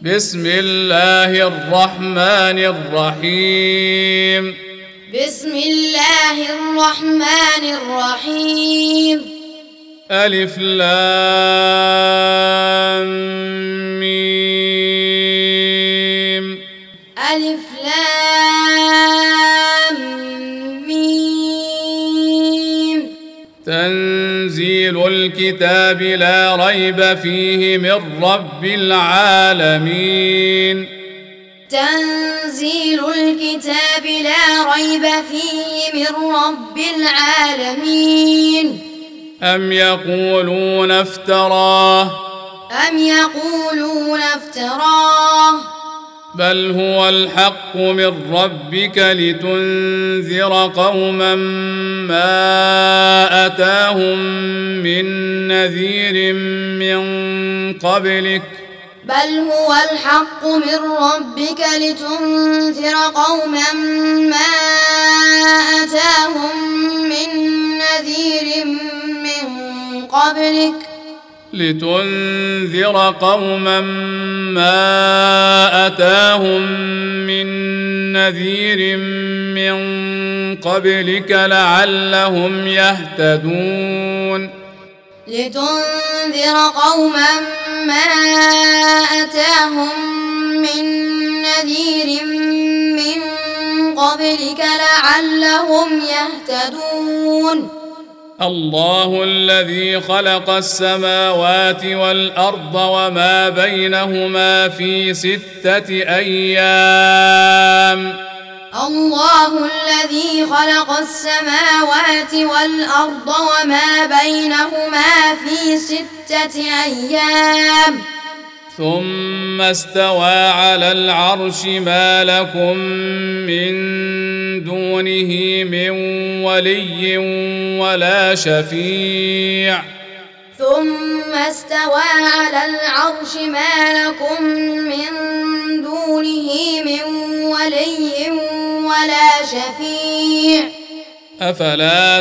بسم الله الرحمن الرحيم. بسم الله الرحمن الرحيم. ألف لام ميم. ألف لام ميم. تنزيل الكتاب لا ريب فيه من رب العالمين. تنزيل الكتاب لا ريب فيه من رب العالمين. أم يقولون افتراه بل هو الحق من ربك لتنذر قوما ما أتاهم من نذير من قبلك بل هو الحق من ربك لتنذر قوما ما أتاهم من نذير من قبلك لعلهم يهتدون. لتنذر قوما ما أتاهم من نذير من قبلك لعلهم يهتدون. الله الذي خلق السماوات والأرض وما بينهما في 6 أيام. الله الذي خلق السماوات والأرض وما بينهما في 6 أيام ثم استوى على العرش ما لكم من دونه من ولي ولا شفيع. ثم استوى على العرش ما لكم من دونه من ولي ولا شفيع. أفلا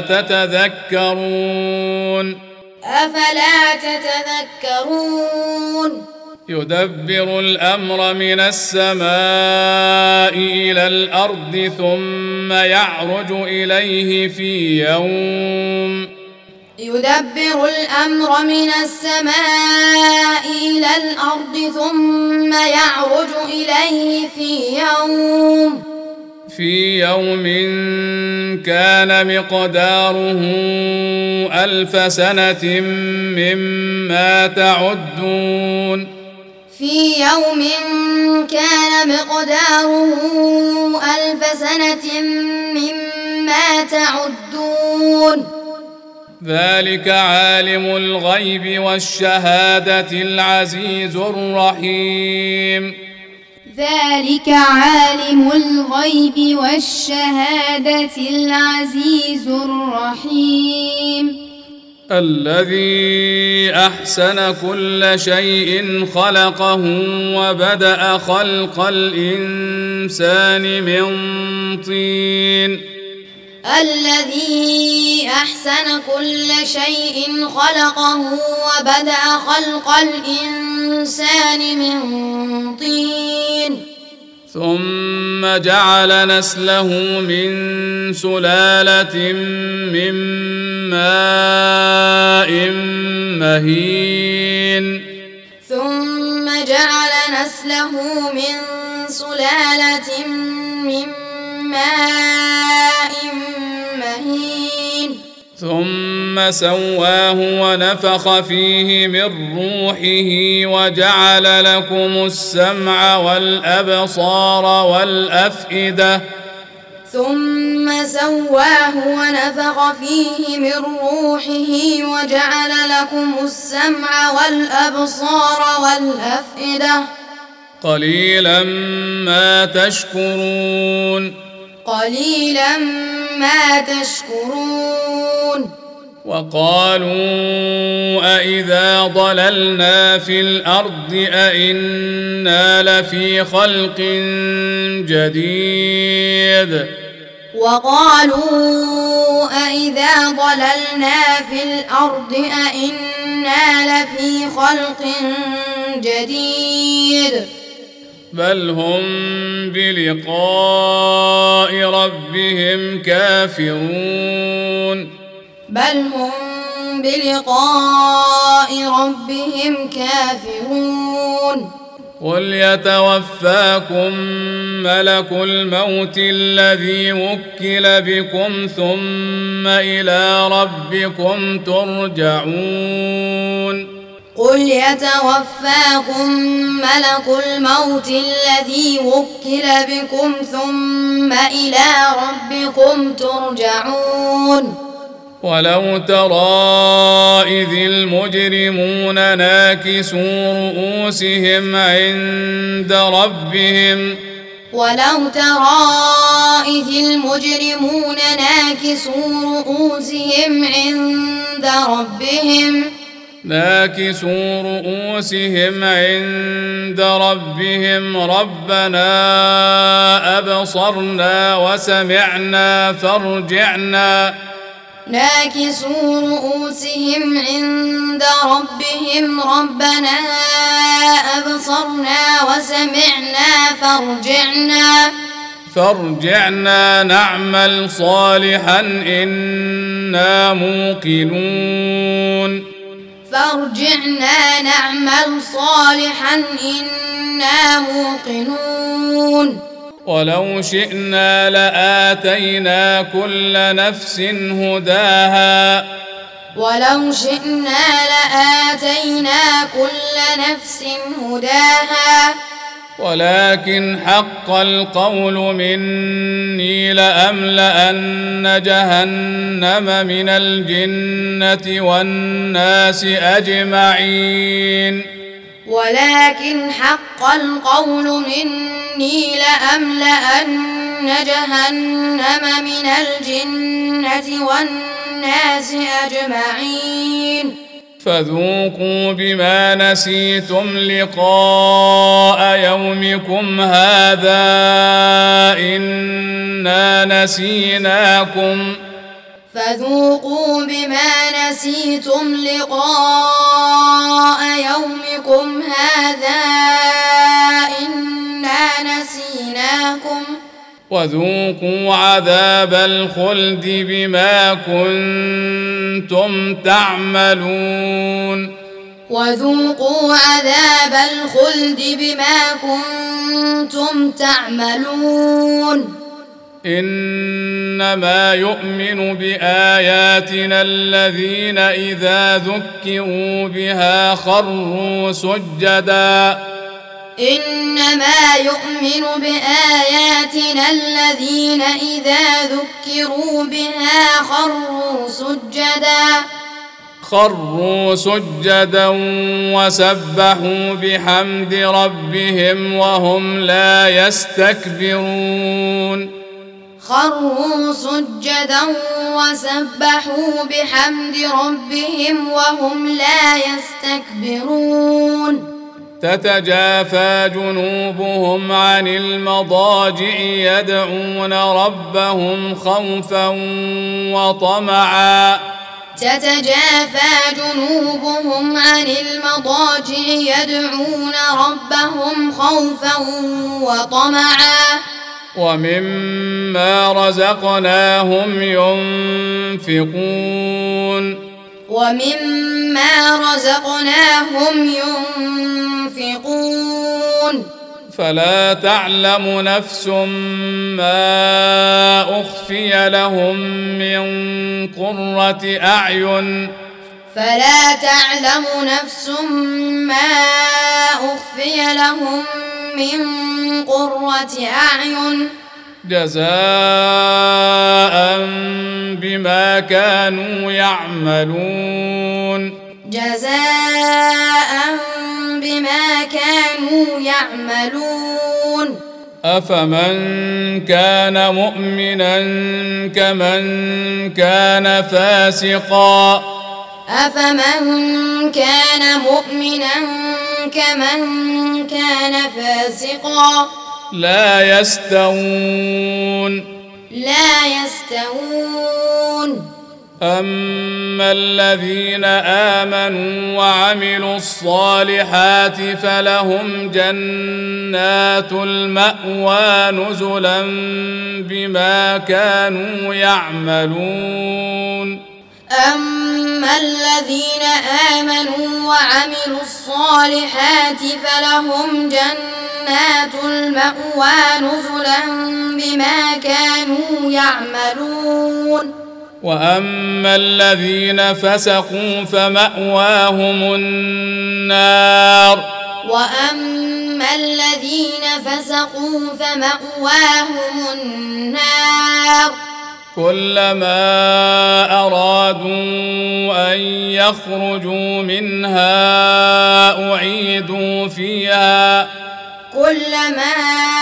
تتذكرون يدبر الأمر من السماء إلى الأرض ثم يعرج إليه في يوم كان مقداره 1000 سنة مما تعدون. في يوم كان مقداره 1000 سنة مما تعدون. ذلك عالم الغيب والشهادة العزيز الرحيم. ذلك عالم الغيب والشهادة العزيز الرحيم. الذي أحسن كل شيء خلقه وبدأ خلق الإنسان من طين. الذي أحسن كل شيء خلقه وبدأ خلق الإنسان من طين. ثم جعل نسله من سلالة من ماء مهين. ثم سواه ونفخ فيه من روحه وجعل لكم السمع والأبصار والأفئدة. قليلا ما تشكرون. وقالوا أإذا ضللنا في الأرض أإنا لفي خلق جديد. بل هم بلقاء ربهم كافرون بل هم بلقاء ربهم كافرون قل يتوفاكم ملك الموت الذي وكل بكم ثم إلى ربكم ترجعون قل يتوفاكم ملك الموت الذي وكل بكم ثم إلى ربكم ترجعون ولو ترى إذ المجرمون ناكسوا رؤوسهم عند ربهم ولو ترى إذ المجرمون ناكسوا رؤوسهم عند ربهم ربنا أبصرنا وسمعنا فارجعنا ناكسوا رؤوسهم عند ربهم ربنا أبصرنا وسمعنا فارجعنا نعمل صالحا إنا موقنون ولو شئنا لآتينا كل نفس هداها ولكن حق القول مني لأملأن جهنم من الجنة والناس أجمعين فذوقوا بما نسيتم لقاء يومكم هذا إنا نسيناكم وذوقوا عذاب الخلد بما كنتم تعملون إنما يؤمن بآياتنا الذين إذا ذكروا بها خروا سجدا وسبحوا بحمد ربهم وهم لا يستكبرون تتجافى جنوبهم عن المضاجع يدعون ربهم خوفا وطمعا ومما رزقناهم ينفقون فلا تعلم نفس ما أخفي لهم من قرة أعين جزاء بما كانوا يعملون أفمن كان مؤمنا كمن كان فاسقا لا يستوون أما الذين آمنوا وعملوا الصالحات فلهم جنات المأوى نزلا بما كانوا يعملون. أما الذين آمنوا وعملوا الصالحات فلهم جنات المأوى نزلا بما كانوا يعملون. وأما الذين فسقوا فمأواهم النار. وأما الذين فسقوا فمأواهم النار. كلما أرادوا أن يخرجوا منها أعيدوا فيها. كلما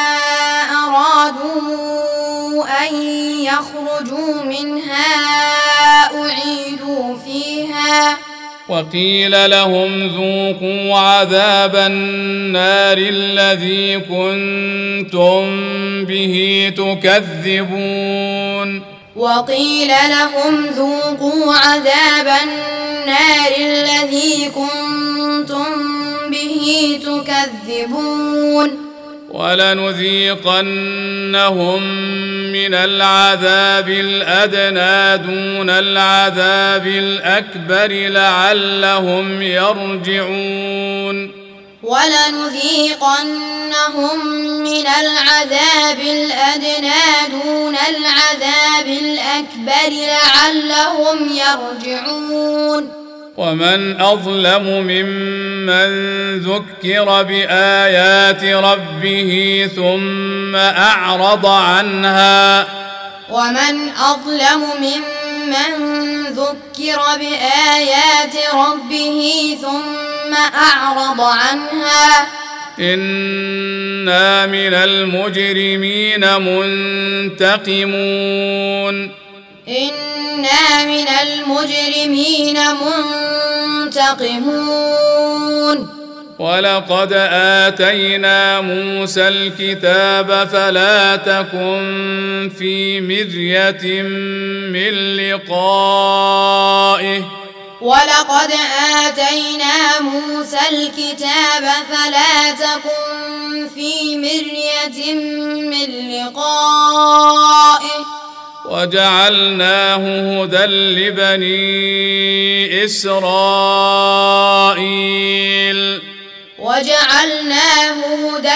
أرادوا أن يخرجوا منها أعيدوا فيها. وقيل لهم ذوقوا عذاب النار الذي كنتم به تكذبون. وقيل لهم ذوقوا عذاب النار الذي كنتم به تكذبون. ولنذيقنهم من العذاب الأدنى دون العذاب الأكبر لعلهم يرجعون. ولنذيقنهم من العذاب الأدنى دون العذاب الأكبر لعلهم يرجعون. ومن أظلم ممن ذكر بآيات ربه ثم أعرض عنها. ومن أظلم ممن ذكر بآيات ربه ثم أعرض عنها. إنا من المجرمين منتقمون. إنا من المجرمين منتقمون. ولقد آتينا موسى الكتاب فلا تكن في مرية من لقائه. ولقد آتينا موسى الكتاب فلا تكن في مرية من لقائه. وجعلناه هدى لبني إسرائيل. وجعلناه هدى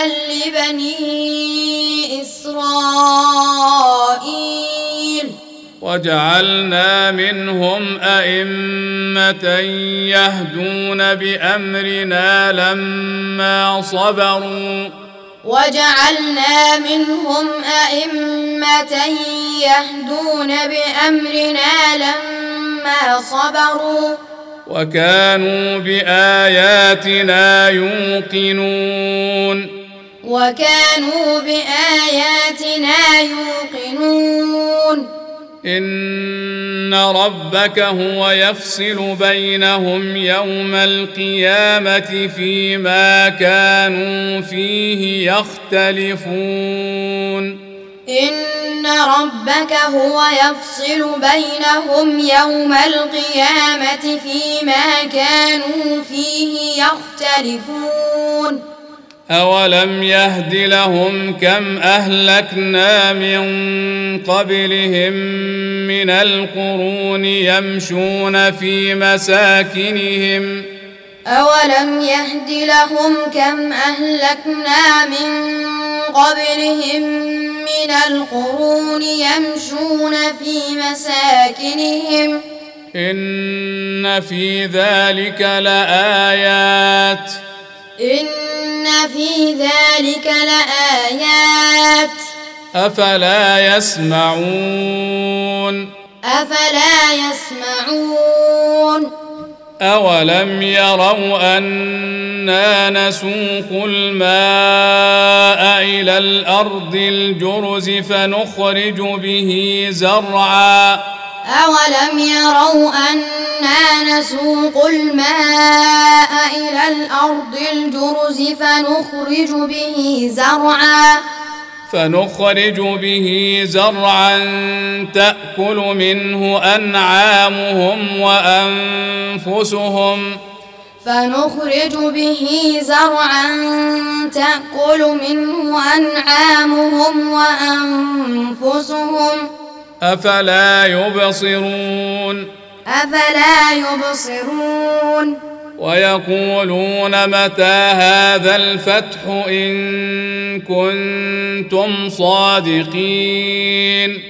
لبني إسرائيل. وجعلنا منهم أئمة يهدون بأمرنا لما صبروا. وجعلنا منهم أئمة يهدون بأمرنا لما صبروا. وكانوا بآياتنا يوقنون. وكانوا بآياتنا يوقنون. إن ربك هو يفصل بينهم يوم القيامة فيما كانوا فيه يختلفون. إن ربك هو يفصل بينهم يوم القيامة فيما كانوا فيه يختلفون. أولم يهد لهم كم أهلكنا من قبلهم من القرون يمشون في مساكنهم. أولم يهد لهم كم أهلكنا من قبلهم من القرون يمشون في مساكنهم. إن في ذلك لآيات. إن في ذلك لآيات. أفلا يسمعون. أفلا يسمعون. أولم يروا أنا نسوق الماء إلى الأرض الجرز فنخرج به زرعا. أولم يروا أنا نسوق الماء إلى الأرض الجرز فنخرج به زرعا. فنخرج به زرعا تأكل منه أنعامهم وأنفسهم فنخرج به زرعا تأكل منه أنعامهم وأنفسهم أفلا يبصرون ويقولون متى هذا الفتح إن كنتم صادقين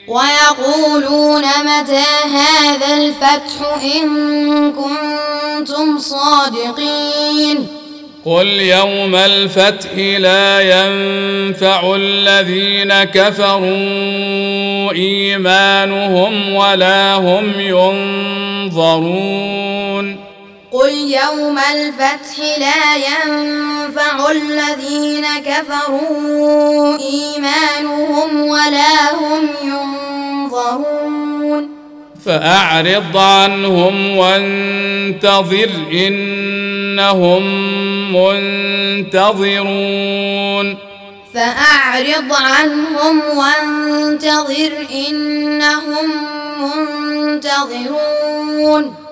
قل يوم الفتح لا ينفع الذين كفروا إيمانهم ولا هم ينظرون قل يوم الفتح لا ينفع الذين كفروا إيمانهم ولا هم ينظرون فأعرض عنهم وانتظر إنهم منتظرون منتظرون